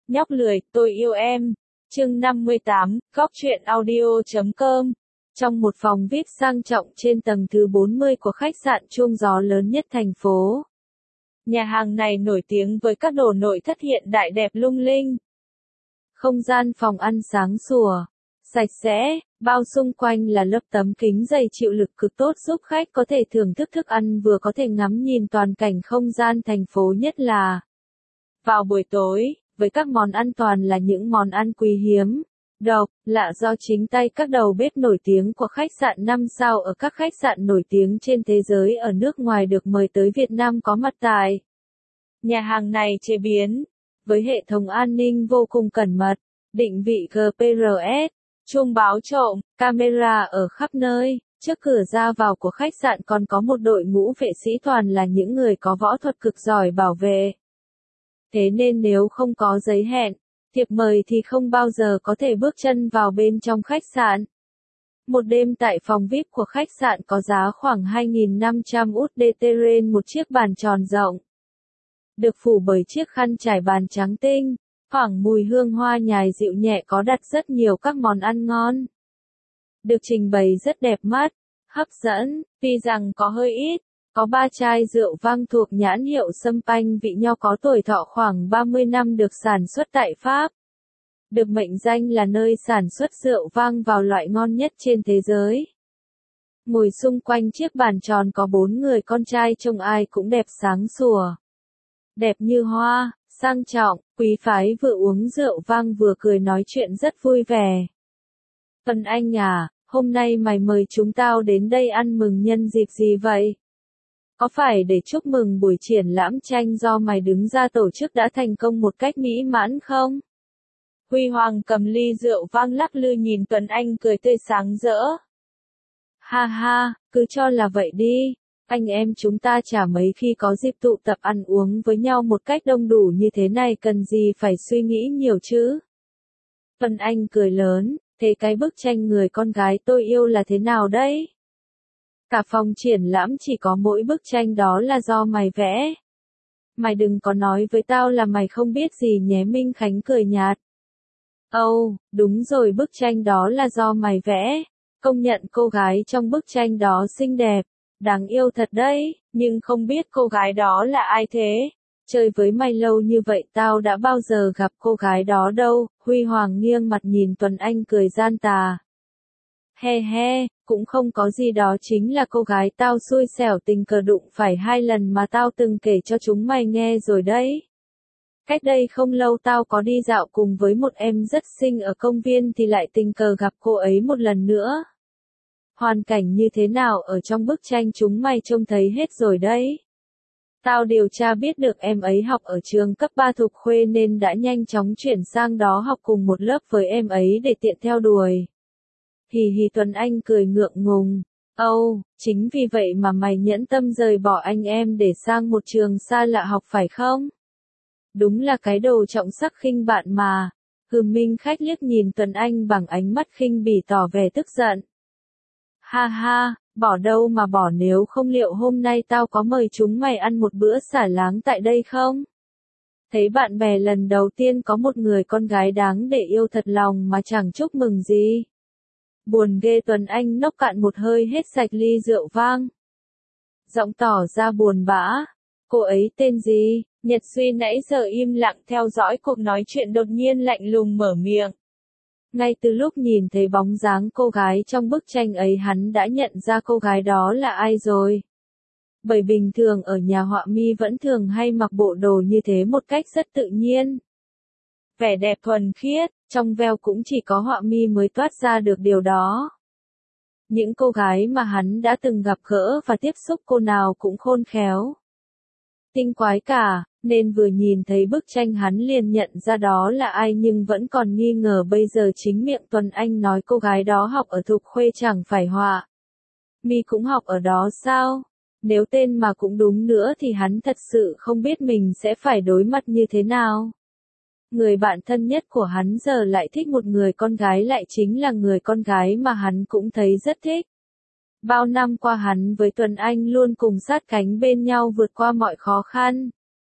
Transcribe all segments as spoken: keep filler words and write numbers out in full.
Nhóc lười, tôi yêu em. Chương năm mươi tám, góc truyện audio chấm com. Trong một phòng vi ai pi sang trọng trên tầng thứ bốn mươi của khách sạn chuông gió lớn nhất thành phố. Nhà hàng này nổi tiếng với các đồ nội thất hiện đại đẹp lung linh. Không gian phòng ăn sáng sủa, sạch sẽ, bao xung quanh là lớp tấm kính dày chịu lực cực tốt giúp khách có thể thưởng thức thức ăn vừa có thể ngắm nhìn toàn cảnh không gian thành phố, nhất là vào buổi tối, với các món ăn toàn là những món ăn quý hiếm, độc, lạ do chính tay các đầu bếp nổi tiếng của khách sạn năm sao ở các khách sạn nổi tiếng trên thế giới ở nước ngoài được mời tới Việt Nam có mặt tại nhà hàng này chế biến, với hệ thống an ninh vô cùng cẩn mật, định vị giê pê rờ ét, chuông báo trộm, camera ở khắp nơi. Trước cửa ra vào của khách sạn còn có một đội ngũ vệ sĩ toàn là những người có võ thuật cực giỏi bảo vệ. Thế nên nếu không có giấy hẹn, thiệp mời thì không bao giờ có thể bước chân vào bên trong khách sạn. Một đêm tại phòng vi ai pi của khách sạn có giá khoảng hai nghìn năm trăm u ét đê trên một chiếc bàn tròn rộng. Được phủ bởi chiếc khăn trải bàn trắng tinh, thoảng mùi hương hoa nhài dịu nhẹ, có đặt rất nhiều các món ăn ngon. Được trình bày rất đẹp mắt, hấp dẫn, tuy rằng có hơi ít. Có ba chai rượu vang thuộc nhãn hiệu Champagne vị nho có tuổi thọ khoảng ba mươi năm được sản xuất tại Pháp. Được mệnh danh là nơi sản xuất rượu vang vào loại ngon nhất trên thế giới. Ngồi xung quanh chiếc bàn tròn có bốn người con trai trông ai cũng đẹp sáng sủa. Đẹp như hoa, sang trọng, quý phái, vừa uống rượu vang vừa cười nói chuyện rất vui vẻ. Tuấn Anh à, hôm nay mày mời chúng tao đến đây ăn mừng nhân dịp gì vậy? Có phải để chúc mừng buổi triển lãm tranh do mày đứng ra tổ chức đã thành công một cách mỹ mãn không? Huy Hoàng cầm ly rượu vang lắc lư nhìn Tuấn Anh cười tươi sáng rỡ. Ha ha, cứ cho là vậy đi, anh em chúng ta chả mấy khi có dịp tụ tập ăn uống với nhau một cách đông đủ như thế này, cần gì phải suy nghĩ nhiều chứ? Tuấn Anh cười lớn, thế cái bức tranh người con gái tôi yêu là thế nào đấy? Cả phòng triển lãm chỉ có mỗi bức tranh đó là do mày vẽ. Mày đừng có nói với tao là mày không biết gì nhé. Minh Khánh cười nhạt. Âu, oh, đúng rồi, bức tranh đó là do mày vẽ. Công nhận cô gái trong bức tranh đó xinh đẹp, đáng yêu thật đấy, nhưng không biết cô gái đó là ai thế. Chơi với mày lâu như vậy tao đã bao giờ gặp cô gái đó đâu. Huy Hoàng nghiêng mặt nhìn Tuấn Anh cười gian tà. He he, cũng không có gì, đó chính là cô gái tao xui xẻo tình cờ đụng phải hai lần mà tao từng kể cho chúng mày nghe rồi đấy. Cách đây không lâu tao có đi dạo cùng với một em rất xinh ở công viên thì lại tình cờ gặp cô ấy một lần nữa. Hoàn cảnh như thế nào ở trong bức tranh chúng mày trông thấy hết rồi đấy. Tao điều tra biết được em ấy học ở trường cấp ba Thục Khuê nên đã nhanh chóng chuyển sang đó học cùng một lớp với em ấy để tiện theo đuổi. Hì hì, Tuấn Anh cười ngượng ngùng. Âu, oh, chính vì vậy mà mày nhẫn tâm rời bỏ anh em để sang một trường xa lạ học phải không? Đúng là cái đồ trọng sắc khinh bạn mà. Hừ, Minh Khách liếc nhìn Tuấn Anh bằng ánh mắt khinh bỉ tỏ vẻ tức giận. Ha ha, bỏ đâu mà bỏ, nếu không liệu hôm nay tao có mời chúng mày ăn một bữa xả láng tại đây không? Thấy bạn bè lần đầu tiên có một người con gái đáng để yêu thật lòng mà chẳng chúc mừng gì. Buồn ghê, Tuấn Anh nốc cạn một hơi hết sạch ly rượu vang. Giọng tỏ ra buồn bã. Cô ấy tên gì? Nhật Suy nãy giờ im lặng theo dõi cuộc nói chuyện đột nhiên lạnh lùng mở miệng. Ngay từ lúc nhìn thấy bóng dáng cô gái trong bức tranh ấy hắn đã nhận ra cô gái đó là ai rồi. Bởi bình thường ở nhà họa mi vẫn thường hay mặc bộ đồ như thế một cách rất tự nhiên. Vẻ đẹp thuần khiết, trong veo, cũng chỉ có họa mi mới toát ra được điều đó. Những cô gái mà hắn đã từng gặp gỡ và tiếp xúc cô nào cũng khôn khéo, tinh quái cả, nên vừa nhìn thấy bức tranh hắn liền nhận ra đó là ai, nhưng vẫn còn nghi ngờ. Bây giờ chính miệng Tuấn Anh nói cô gái đó học ở Thục Khuê, chẳng phải họa mi cũng học ở đó sao? Nếu tên mà cũng đúng nữa thì hắn thật sự không biết mình sẽ phải đối mặt như thế nào. Người bạn thân nhất của hắn giờ lại thích một người con gái, lại chính là người con gái mà hắn cũng thấy rất thích. Bao năm qua hắn với Tuấn Anh luôn cùng sát cánh bên nhau vượt qua mọi khó khăn.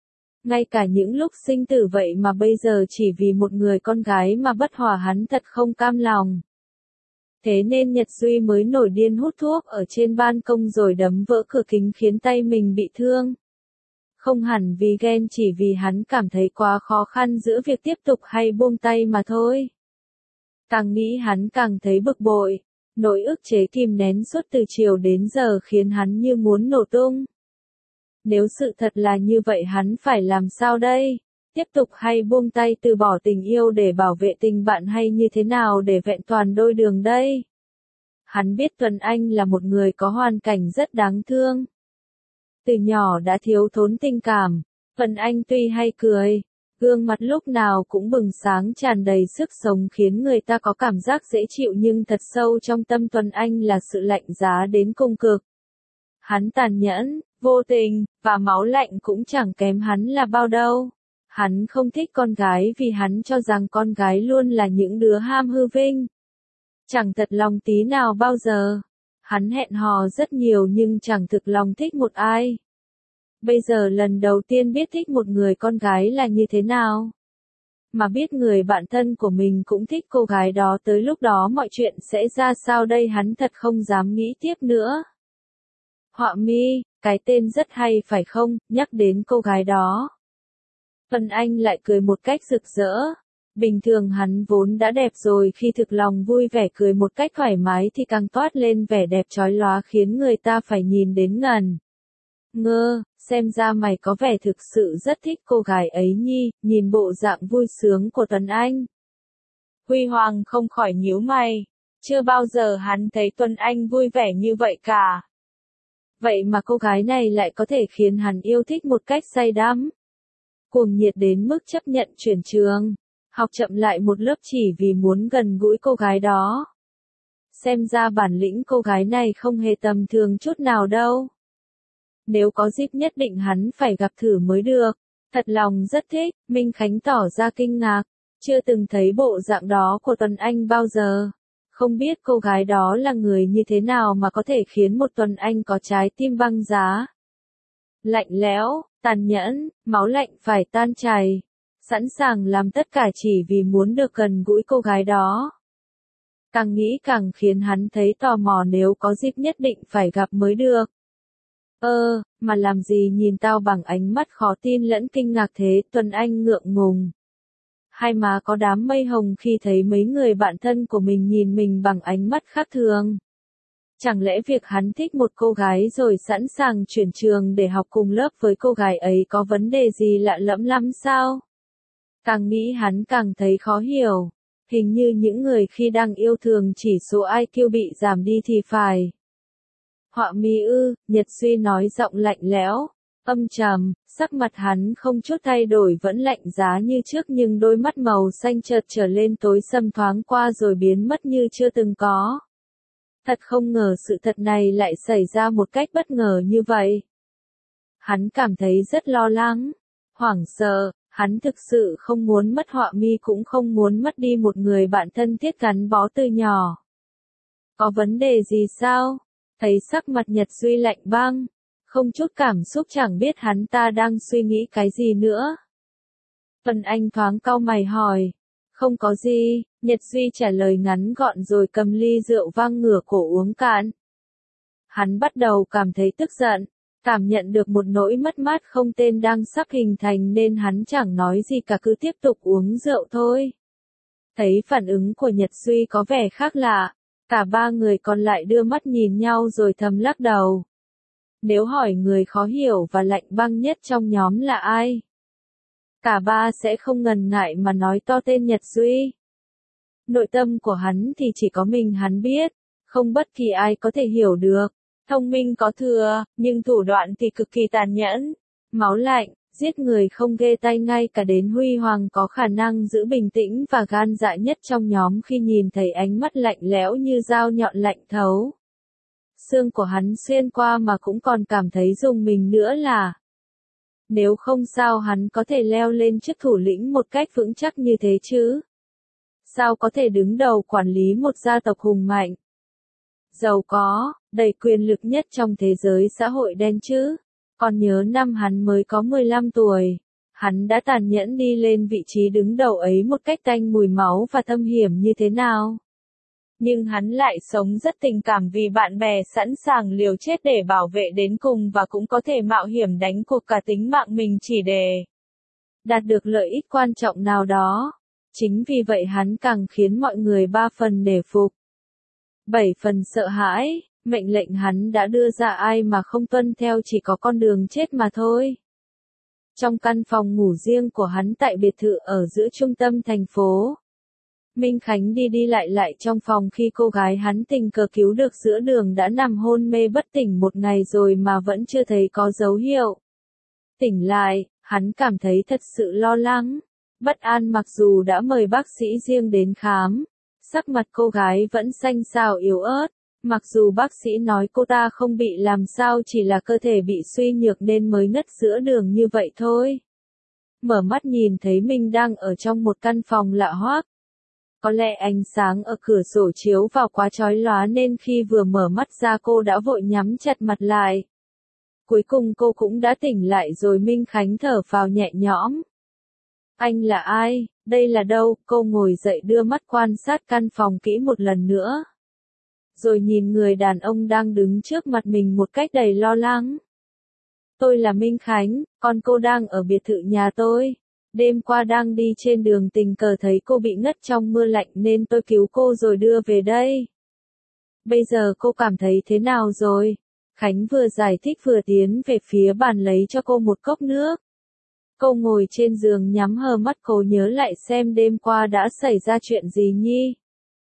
Ngay cả những lúc sinh tử vậy mà bây giờ chỉ vì một người con gái mà bất hòa hắn thật không cam lòng. Thế nên Nhật Duy mới nổi điên hút thuốc ở trên ban công rồi đấm vỡ cửa kính khiến tay mình bị thương. Không hẳn vì ghen, chỉ vì hắn cảm thấy quá khó khăn giữa việc tiếp tục hay buông tay mà thôi. Càng nghĩ hắn càng thấy bực bội, nỗi ức chế kìm nén suốt từ chiều đến giờ khiến hắn như muốn nổ tung. Nếu sự thật là như vậy hắn phải làm sao đây? Tiếp tục hay buông tay từ bỏ tình yêu để bảo vệ tình bạn, hay như thế nào để vẹn toàn đôi đường đây? Hắn biết Tuấn Anh là một người có hoàn cảnh rất đáng thương. Từ nhỏ đã thiếu thốn tình cảm, Tuấn Anh tuy hay cười, gương mặt lúc nào cũng bừng sáng tràn đầy sức sống khiến người ta có cảm giác dễ chịu, nhưng thật sâu trong tâm Tuấn Anh là sự lạnh giá đến cùng cực. Hắn tàn nhẫn, vô tình, và máu lạnh cũng chẳng kém hắn là bao đâu. Hắn không thích con gái vì hắn cho rằng con gái luôn là những đứa ham hư vinh. Chẳng thật lòng tí nào bao giờ. Hắn hẹn hò rất nhiều nhưng chẳng thực lòng thích một ai. Bây giờ lần đầu tiên biết thích một người con gái là như thế nào. Mà biết người bạn thân của mình cũng thích cô gái đó, tới lúc đó mọi chuyện sẽ ra sao đây, hắn thật không dám nghĩ tiếp nữa. Họa mi, cái tên rất hay phải không, nhắc đến cô gái đó. Tuấn Anh lại cười một cách rực rỡ. Bình thường hắn vốn đã đẹp rồi, khi thực lòng vui vẻ cười một cách thoải mái thì càng toát lên vẻ đẹp chói lóa khiến người ta phải nhìn đến ngần. Ngơ, xem ra mày có vẻ thực sự rất thích cô gái ấy nhi, nhìn bộ dạng vui sướng của Tuấn Anh. Huy Hoàng không khỏi nhíu mày, chưa bao giờ hắn thấy Tuấn Anh vui vẻ như vậy cả. Vậy mà cô gái này lại có thể khiến hắn yêu thích một cách say đắm. Cuồng nhiệt đến mức chấp nhận chuyển trường, học chậm lại một lớp chỉ vì muốn gần gũi cô gái đó. Xem ra bản lĩnh cô gái này không hề tầm thường chút nào đâu. Nếu có dịp nhất định hắn phải gặp thử mới được. Thật lòng rất thích, Minh Khánh tỏ ra kinh ngạc. Chưa từng thấy bộ dạng đó của Tuấn Anh bao giờ. Không biết cô gái đó là người như thế nào mà có thể khiến một Tuấn Anh có trái tim băng giá. Lạnh lẽo, tàn nhẫn, máu lạnh phải tan chảy. Sẵn sàng làm tất cả chỉ vì muốn được gần gũi cô gái đó. Càng nghĩ càng khiến hắn thấy tò mò, nếu có dịp nhất định phải gặp mới được. Ơ, mà làm gì nhìn tao bằng ánh mắt khó tin lẫn kinh ngạc thế? Tuấn Anh ngượng ngùng. Hai má có đám mây hồng khi thấy mấy người bạn thân của mình nhìn mình bằng ánh mắt khác thường. Chẳng lẽ việc hắn thích một cô gái rồi sẵn sàng chuyển trường để học cùng lớp với cô gái ấy có vấn đề gì lạ lẫm lắm sao? Càng nghĩ hắn càng thấy khó hiểu. Hình như những người khi đang yêu thường chỉ số i kiu bị giảm đi thì phải. Họa mi ư, Nhật Duy nói giọng lạnh lẽo, âm trầm, sắc mặt hắn không chút thay đổi, vẫn lạnh giá như trước, nhưng đôi mắt màu xanh chợt trở lên tối sầm, thoáng qua rồi biến mất như chưa từng có. Thật không ngờ sự thật này lại xảy ra một cách bất ngờ như vậy. Hắn cảm thấy rất lo lắng, hoảng sợ, hắn thực sự không muốn mất Họa mi, cũng không muốn mất đi một người bạn thân thiết gắn bó từ nhỏ. Có vấn đề gì sao? Thấy sắc mặt Nhật Duy lạnh băng, không chút cảm xúc, chẳng biết hắn ta đang suy nghĩ cái gì nữa. Tuấn Anh thoáng cau mày hỏi. Không có gì, Nhật Duy trả lời ngắn gọn rồi cầm ly rượu vang ngửa cổ uống cạn. Hắn bắt đầu cảm thấy tức giận, cảm nhận được một nỗi mất mát không tên đang sắp hình thành nên hắn chẳng nói gì cả, cứ tiếp tục uống rượu thôi. Thấy phản ứng của Nhật Duy có vẻ khác lạ, cả ba người còn lại đưa mắt nhìn nhau rồi thầm lắc đầu. Nếu hỏi người khó hiểu và lạnh băng nhất trong nhóm là ai? Cả ba sẽ không ngần ngại mà nói to tên Nhật Duy. Nội tâm của hắn thì chỉ có mình hắn biết, không bất kỳ ai có thể hiểu được. Thông minh có thừa, nhưng thủ đoạn thì cực kỳ tàn nhẫn, máu lạnh, giết người không ghê tay, ngay cả đến Huy Hoàng có khả năng giữ bình tĩnh và gan dạ nhất trong nhóm khi nhìn thấy ánh mắt lạnh lẽo như dao nhọn lạnh thấu. Xương của hắn xuyên qua mà cũng còn cảm thấy rùng mình nữa là. Nếu không sao hắn có thể leo lên chức thủ lĩnh một cách vững chắc như thế chứ? Sao có thể đứng đầu quản lý một gia tộc hùng mạnh, giàu có, đầy quyền lực nhất trong thế giới xã hội đen chứ? Còn nhớ năm hắn mới có mười lăm tuổi, Hắn đã tàn nhẫn đi lên vị trí đứng đầu ấy một cách tanh mùi máu và thâm hiểm như thế nào. Nhưng hắn lại sống rất tình cảm vì bạn bè, sẵn sàng liều chết để bảo vệ đến cùng và cũng có thể mạo hiểm đánh cuộc cả tính mạng mình chỉ để đạt được lợi ích quan trọng nào đó. Chính vì vậy hắn càng khiến mọi người ba phần nể phục, bảy phần sợ hãi. Mệnh lệnh hắn đã đưa ra ai mà không tuân theo chỉ có con đường chết mà thôi. Trong căn phòng ngủ riêng của hắn tại biệt thự ở giữa trung tâm thành phố, Minh Khánh đi đi lại lại trong phòng khi cô gái hắn tình cờ cứu được giữa đường đã nằm hôn mê bất tỉnh một ngày rồi mà vẫn chưa thấy có dấu hiệu tỉnh lại. Hắn cảm thấy thật sự lo lắng, bất an mặc dù đã mời bác sĩ riêng đến khám. Sắc mặt cô gái vẫn xanh xao yếu ớt, mặc dù bác sĩ nói cô ta không bị làm sao, chỉ là cơ thể bị suy nhược nên mới ngất giữa đường như vậy thôi. Mở mắt nhìn thấy mình đang ở trong một căn phòng lạ hoắc. Có lẽ ánh sáng ở cửa sổ chiếu vào quá chói lóa nên khi vừa mở mắt ra cô đã vội nhắm chặt mặt lại. Cuối cùng cô cũng đã tỉnh lại rồi. Minh Khánh thở phào nhẹ nhõm. Anh là ai? Đây là đâu? Cô ngồi dậy đưa mắt quan sát căn phòng kỹ một lần nữa. Rồi nhìn người đàn ông đang đứng trước mặt mình một cách đầy lo lắng. Tôi là Minh Khánh, con cô đang ở biệt thự nhà tôi. Đêm qua đang đi trên đường tình cờ thấy cô bị ngất trong mưa lạnh nên tôi cứu cô rồi đưa về đây. Bây giờ cô cảm thấy thế nào rồi? Khánh vừa giải thích vừa tiến về phía bàn lấy cho cô một cốc nước. Cô ngồi trên giường nhắm hờ mắt cố nhớ lại xem đêm qua đã xảy ra chuyện gì nhi.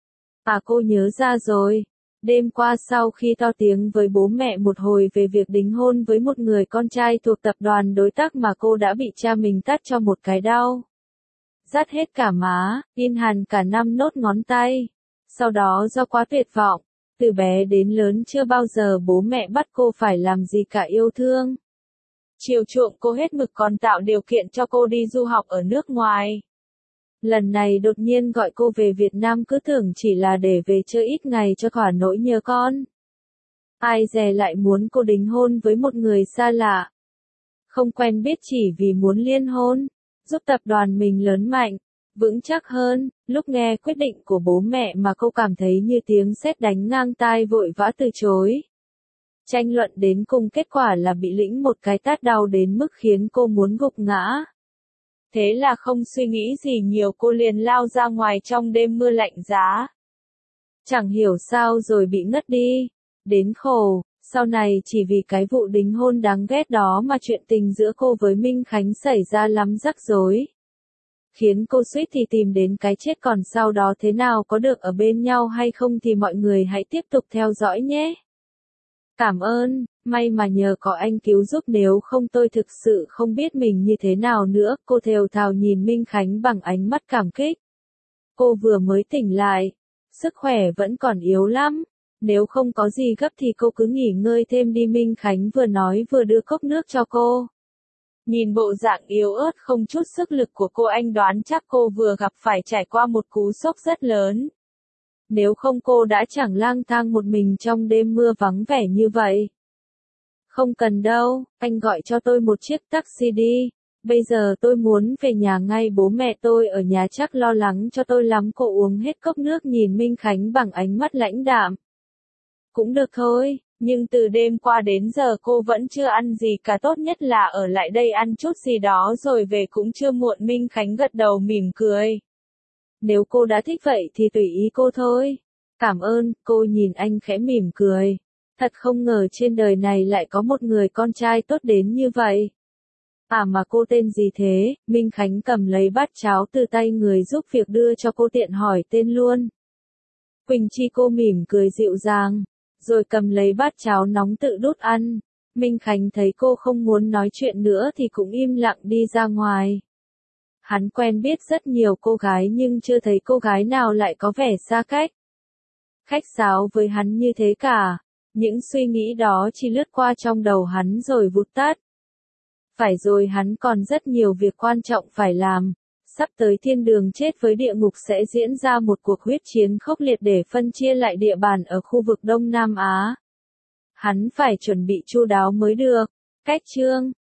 À, cô nhớ ra rồi. Đêm qua sau khi to tiếng với bố mẹ một hồi về việc đính hôn với một người con trai thuộc tập đoàn đối tác mà cô đã bị cha mình tát cho một cái đau rát hết cả má, in hằn cả năm nốt ngón tay. Sau đó do quá tuyệt vọng, từ bé đến lớn chưa bao giờ bố mẹ bắt cô phải làm gì cả, yêu thương, chiều chuộng cô hết mực, còn tạo điều kiện cho cô đi du học ở nước ngoài. Lần này đột nhiên gọi cô về Việt Nam cứ tưởng chỉ là để về chơi ít ngày cho thỏa nỗi nhớ con. Ai dè lại muốn cô đính hôn với một người xa lạ, không quen biết chỉ vì muốn liên hôn, giúp tập đoàn mình lớn mạnh, vững chắc hơn. Lúc nghe quyết định của bố mẹ mà cô cảm thấy như tiếng sét đánh ngang tai, vội vã từ chối. Tranh luận đến cùng kết quả là bị lĩnh một cái tát đau đến mức khiến cô muốn gục ngã. Thế là không suy nghĩ gì nhiều cô liền lao ra ngoài trong đêm mưa lạnh giá. Chẳng hiểu sao rồi bị ngất đi. Đến khổ, sau này chỉ vì cái vụ đính hôn đáng ghét đó mà chuyện tình giữa cô với Minh Khánh xảy ra lắm rắc rối. Khiến cô suýt thì tìm đến cái chết, còn sau đó thế nào có được ở bên nhau hay không thì mọi người hãy tiếp tục theo dõi nhé. Cảm ơn, may mà nhờ có anh cứu giúp, nếu không tôi thực sự không biết mình như thế nào nữa. Cô thều thào nhìn Minh Khánh bằng ánh mắt cảm kích. Cô vừa mới tỉnh lại, sức khỏe vẫn còn yếu lắm. Nếu không có gì gấp thì cô cứ nghỉ ngơi thêm đi. Minh Khánh vừa nói vừa đưa cốc nước cho cô. Nhìn bộ dạng yếu ớt không chút sức lực của cô, anh đoán chắc cô vừa gặp phải trải qua một cú sốc rất lớn. Nếu không cô đã chẳng lang thang một mình trong đêm mưa vắng vẻ như vậy. Không cần đâu, anh gọi cho tôi một chiếc taxi đi. Bây giờ tôi muốn về nhà ngay, bố mẹ tôi ở nhà chắc lo lắng cho tôi lắm. Cô uống hết cốc nước nhìn Minh Khánh bằng ánh mắt lãnh đạm. Cũng được thôi, nhưng từ đêm qua đến giờ cô vẫn chưa ăn gì cả, tốt nhất là ở lại đây ăn chút gì đó rồi về cũng chưa muộn. Minh Khánh gật đầu mỉm cười. Nếu cô đã thích vậy thì tùy ý cô thôi. Cảm ơn, cô nhìn anh khẽ mỉm cười. Thật không ngờ trên đời này lại có một người con trai tốt đến như vậy. À mà cô tên gì thế? Minh Khánh cầm lấy bát cháo từ tay người giúp việc đưa cho cô, tiện hỏi tên luôn. Quỳnh Chi, cô mỉm cười dịu dàng, rồi cầm lấy bát cháo nóng tự đút ăn. Minh Khánh thấy cô không muốn nói chuyện nữa thì cũng im lặng đi ra ngoài. Hắn quen biết rất nhiều cô gái nhưng chưa thấy cô gái nào lại có vẻ xa cách, khách sáo với hắn như thế cả. Những suy nghĩ đó chỉ lướt qua trong đầu hắn rồi vụt tắt. Phải rồi, hắn còn rất nhiều việc quan trọng phải làm. Sắp tới thiên đường chết với địa ngục sẽ diễn ra một cuộc huyết chiến khốc liệt để phân chia lại địa bàn ở khu vực Đông Nam Á. Hắn phải chuẩn bị chu đáo mới được. Cách chương